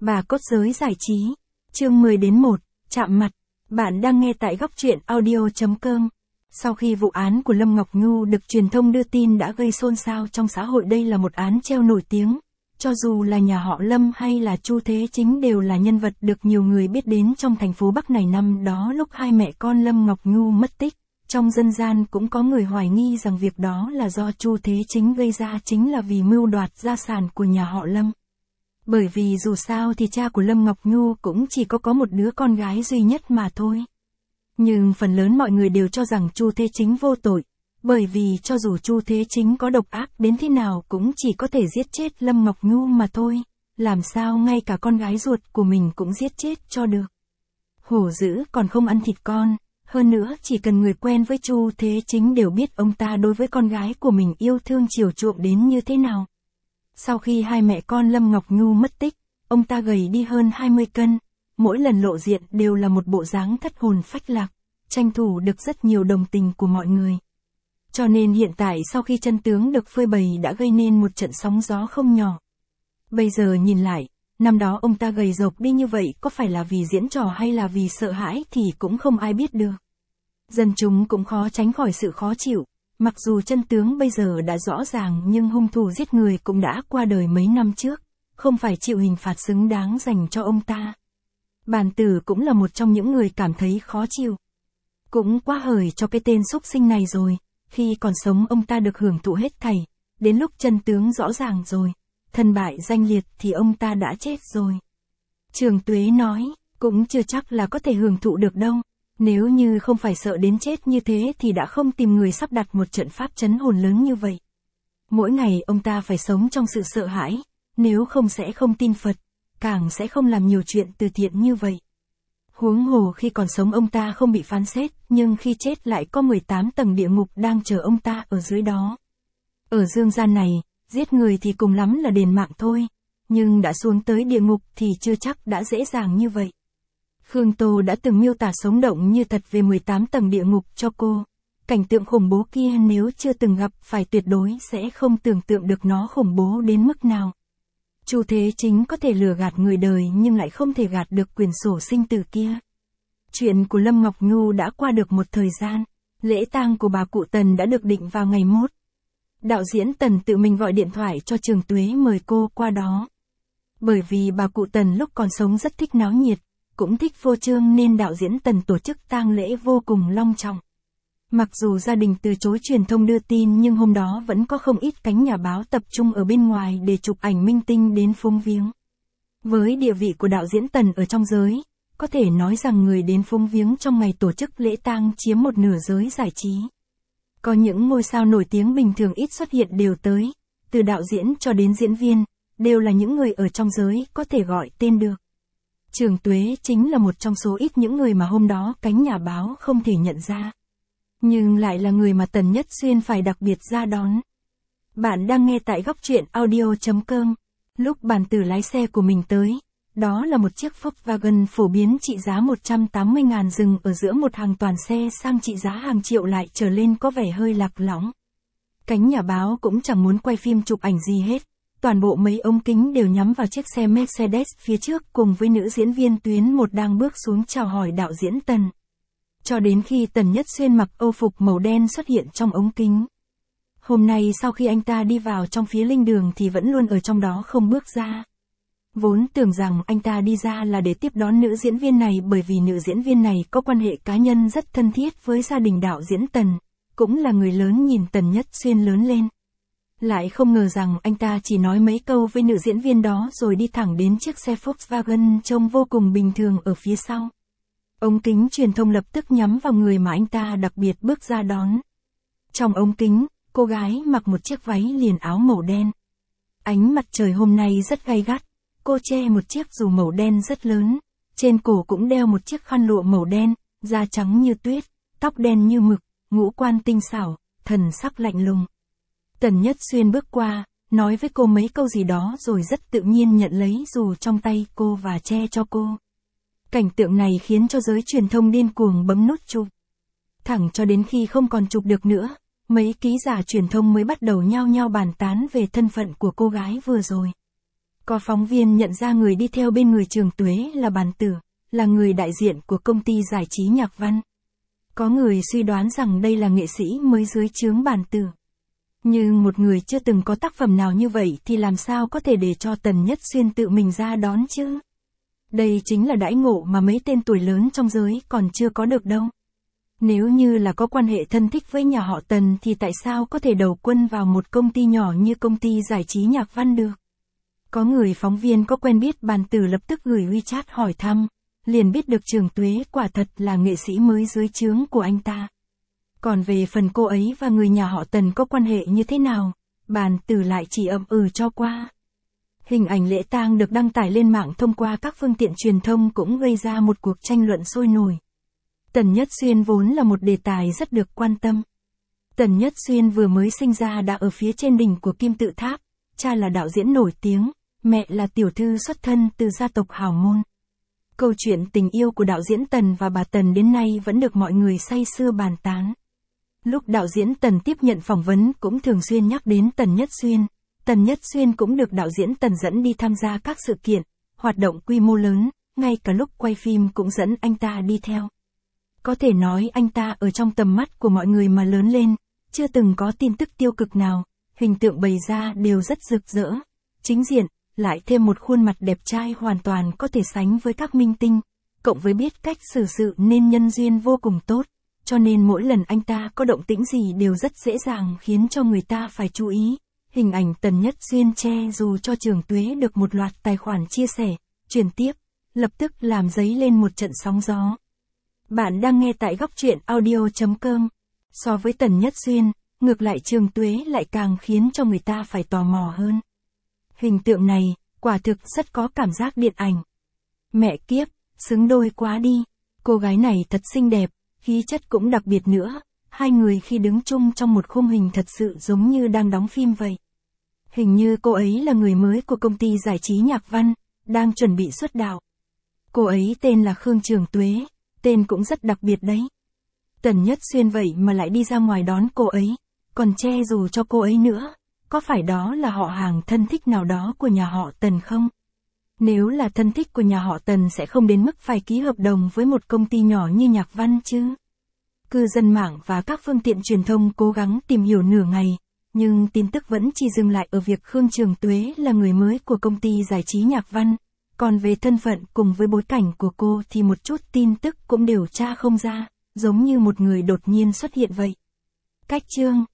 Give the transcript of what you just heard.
Bà cốt giới giải trí. Chương 10-1, chạm mặt. Bạn đang nghe tại góc truyện audio.com. Sau khi vụ án của Lâm Ngọc Nhu được truyền thông đưa tin đã gây xôn xao trong xã hội, đây là một án treo nổi tiếng. Cho dù là nhà họ Lâm hay là Chu Thế Chính đều là nhân vật được nhiều người biết đến trong thành phố Bắc này. Năm đó lúc hai mẹ con Lâm Ngọc Nhu mất tích, trong dân gian cũng có người hoài nghi rằng việc đó là do Chu Thế Chính gây ra, chính là vì mưu đoạt gia sản của nhà họ Lâm. Bởi vì dù sao thì cha của Lâm Ngọc Nhu cũng chỉ có một đứa con gái duy nhất mà thôi. Nhưng phần lớn mọi người đều cho rằng Chu Thế Chính vô tội, bởi vì cho dù Chu Thế Chính có độc ác đến thế nào cũng chỉ có thể giết chết Lâm Ngọc Nhu mà thôi, làm sao ngay cả con gái ruột của mình cũng giết chết cho được. Hổ dữ còn không ăn thịt con, hơn nữa chỉ cần người quen với Chu Thế Chính đều biết ông ta đối với con gái của mình yêu thương chiều chuộng đến như thế nào. Sau khi hai mẹ con Lâm Ngọc Nhu mất tích, ông ta gầy đi hơn 20 cân, mỗi lần lộ diện đều là một bộ dáng thất hồn phách lạc, tranh thủ được rất nhiều đồng tình của mọi người. Cho nên hiện tại sau khi chân tướng được phơi bày đã gây nên một trận sóng gió không nhỏ. Bây giờ nhìn lại, năm đó ông ta gầy rộc đi như vậy có phải là vì diễn trò hay là vì sợ hãi thì cũng không ai biết được. Dân chúng cũng khó tránh khỏi sự khó chịu. Mặc dù chân tướng bây giờ đã rõ ràng nhưng hung thủ giết người cũng đã qua đời mấy năm trước, không phải chịu hình phạt xứng đáng dành cho ông ta. Bàn tử cũng là một trong những người cảm thấy khó chịu. Cũng quá hời cho cái tên xúc sinh này rồi, khi còn sống ông ta được hưởng thụ hết thảy, đến lúc chân tướng rõ ràng rồi, thân bại danh liệt thì ông ta đã chết rồi. Trường Tuế nói, cũng chưa chắc là có thể hưởng thụ được đâu. Nếu như không phải sợ đến chết như thế thì đã không tìm người sắp đặt một trận pháp trấn hồn lớn như vậy. Mỗi ngày ông ta phải sống trong sự sợ hãi, nếu không sẽ không tin Phật, càng sẽ không làm nhiều chuyện từ thiện như vậy. Huống hồ khi còn sống ông ta không bị phán xét, nhưng khi chết lại có 18 tầng địa ngục đang chờ ông ta ở dưới đó. Ở dương gian này, giết người thì cùng lắm là đền mạng thôi, nhưng đã xuống tới địa ngục thì chưa chắc đã dễ dàng như vậy. Khương Tô đã từng miêu tả sống động như thật về 18 tầng địa ngục cho cô. Cảnh tượng khủng bố kia nếu chưa từng gặp phải tuyệt đối sẽ không tưởng tượng được nó khủng bố đến mức nào. Chu Thế Chính có thể lừa gạt người đời nhưng lại không thể gạt được quyển sổ sinh tử kia. Chuyện của Lâm Ngọc Nhu đã qua được một thời gian, lễ tang của bà cụ Tần đã được định vào ngày mốt. Đạo diễn Tần tự mình gọi điện thoại cho Trường Tuế mời cô qua đó. Bởi vì bà cụ Tần lúc còn sống rất thích náo nhiệt, cũng thích phô trương nên đạo diễn Tần tổ chức tang lễ vô cùng long trọng. Mặc dù gia đình từ chối truyền thông đưa tin nhưng hôm đó vẫn có không ít cánh nhà báo tập trung ở bên ngoài để chụp ảnh minh tinh đến phúng viếng. Với địa vị của đạo diễn Tần ở trong giới, có thể nói rằng người đến phúng viếng trong ngày tổ chức lễ tang chiếm một nửa giới giải trí. Có những ngôi sao nổi tiếng bình thường ít xuất hiện đều tới, từ đạo diễn cho đến diễn viên, đều là những người ở trong giới có thể gọi tên được. Trường Tuế chính là một trong số ít những người mà hôm đó cánh nhà báo không thể nhận ra. Nhưng lại là người mà Tần Nhất Xuyên phải đặc biệt ra đón. Bạn đang nghe tại góc truyện audio.com. Lúc bàn tử lái xe của mình tới, đó là một chiếc Volkswagen phổ biến trị giá 180.000 dừng ở giữa một hàng toàn xe sang trị giá hàng triệu lại trở lên có vẻ hơi lạc lõng. Cánh nhà báo cũng chẳng muốn quay phim chụp ảnh gì hết. Toàn bộ mấy ống kính đều nhắm vào chiếc xe Mercedes phía trước cùng với nữ diễn viên Tuyến Một đang bước xuống chào hỏi đạo diễn Tần. Cho đến khi Tần Nhất Xuyên mặc âu phục màu đen xuất hiện trong ống kính. Hôm nay sau khi anh ta đi vào trong phía linh đường thì vẫn luôn ở trong đó không bước ra. Vốn tưởng rằng anh ta đi ra là để tiếp đón nữ diễn viên này bởi vì nữ diễn viên này có quan hệ cá nhân rất thân thiết với gia đình đạo diễn Tần, cũng là người lớn nhìn Tần Nhất Xuyên lớn lên. Lại không ngờ rằng anh ta chỉ nói mấy câu với nữ diễn viên đó rồi đi thẳng đến chiếc xe Volkswagen trông vô cùng bình thường ở phía sau. Ống kính truyền thông lập tức nhắm vào người mà anh ta đặc biệt bước ra đón. Trong ống kính, cô gái mặc một chiếc váy liền áo màu đen. Ánh mặt trời hôm nay rất gay gắt, cô che một chiếc dù màu đen rất lớn, trên cổ cũng đeo một chiếc khăn lụa màu đen, da trắng như tuyết, tóc đen như mực, ngũ quan tinh xảo, thần sắc lạnh lùng. Tần Nhất Xuyên bước qua, nói với cô mấy câu gì đó rồi rất tự nhiên nhận lấy dù trong tay cô và che cho cô. Cảnh tượng này khiến cho giới truyền thông điên cuồng bấm nút chụp. Thẳng cho đến khi không còn chụp được nữa, mấy ký giả truyền thông mới bắt đầu nhao nhao bàn tán về thân phận của cô gái vừa rồi. Có phóng viên nhận ra người đi theo bên người Trường Tuế là Bàn Tử, là người đại diện của công ty giải trí Nhạc Văn. Có người suy đoán rằng đây là nghệ sĩ mới dưới trướng Bàn Tử. Nhưng một người chưa từng có tác phẩm nào như vậy thì làm sao có thể để cho Tần Nhất Xuyên tự mình ra đón chứ? Đây chính là đãi ngộ mà mấy tên tuổi lớn trong giới còn chưa có được đâu. Nếu như là có quan hệ thân thích với nhà họ Tần thì tại sao có thể đầu quân vào một công ty nhỏ như công ty giải trí Nhạc Văn được? Có người phóng viên có quen biết Bàn Tử lập tức gửi WeChat hỏi thăm, liền biết được Trường Tuế quả thật là nghệ sĩ mới dưới trướng của anh ta. Còn về phần cô ấy và người nhà họ Tần có quan hệ như thế nào, Bàn Tử lại chỉ ậm ừ cho qua. Hình ảnh lễ tang được đăng tải lên mạng thông qua các phương tiện truyền thông cũng gây ra một cuộc tranh luận sôi nổi. Tần Nhất Xuyên vốn là một đề tài rất được quan tâm. Tần Nhất Xuyên vừa mới sinh ra đã ở phía trên đỉnh của Kim Tự Tháp, cha là đạo diễn nổi tiếng, mẹ là tiểu thư xuất thân từ gia tộc hào môn. Câu chuyện tình yêu của đạo diễn Tần và bà Tần đến nay vẫn được mọi người say sưa bàn tán. Lúc đạo diễn Tần tiếp nhận phỏng vấn cũng thường xuyên nhắc đến Tần Nhất Xuyên. Tần Nhất Xuyên cũng được đạo diễn Tần dẫn đi tham gia các sự kiện, hoạt động quy mô lớn, ngay cả lúc quay phim cũng dẫn anh ta đi theo. Có thể nói anh ta ở trong tầm mắt của mọi người mà lớn lên, chưa từng có tin tức tiêu cực nào, hình tượng bày ra đều rất rực rỡ, chính diện, lại thêm một khuôn mặt đẹp trai hoàn toàn có thể sánh với các minh tinh, cộng với biết cách xử sự nên nhân duyên vô cùng tốt, cho nên mỗi lần anh ta có động tĩnh gì đều rất dễ dàng khiến cho người ta phải chú ý. Hình ảnh Tần Nhất Xuyên che dù cho Trường Tuế được một loạt tài khoản chia sẻ, truyền tiếp, lập tức làm dấy lên một trận sóng gió. Bạn đang nghe tại góc truyện audio.com. So với Tần Nhất Xuyên, ngược lại Trường Tuế lại càng khiến cho người ta phải tò mò hơn. Hình tượng này, quả thực rất có cảm giác điện ảnh. Mẹ kiếp, xứng đôi quá đi. Cô gái này thật xinh đẹp, khí chất cũng đặc biệt nữa. Hai người khi đứng chung trong một khung hình thật sự giống như đang đóng phim vậy. Hình như cô ấy là người mới của công ty giải trí Nhạc Văn, đang chuẩn bị xuất đạo. Cô ấy tên là Khương Trường Tuế, tên cũng rất đặc biệt đấy. Tần Nhất Xuyên vậy mà lại đi ra ngoài đón cô ấy, còn che dù cho cô ấy nữa. Có phải đó là họ hàng thân thích nào đó của nhà họ Tần không? Nếu là thân thích của nhà họ Tần sẽ không đến mức phải ký hợp đồng với một công ty nhỏ như Nhạc Văn chứ. Cư dân mạng và các phương tiện truyền thông cố gắng tìm hiểu nửa ngày, nhưng tin tức vẫn chỉ dừng lại ở việc Khương Trường Tuế là người mới của công ty giải trí Nhạc Văn, còn về thân phận cùng với bối cảnh của cô thì một chút tin tức cũng điều tra không ra, giống như một người đột nhiên xuất hiện vậy. Cách chương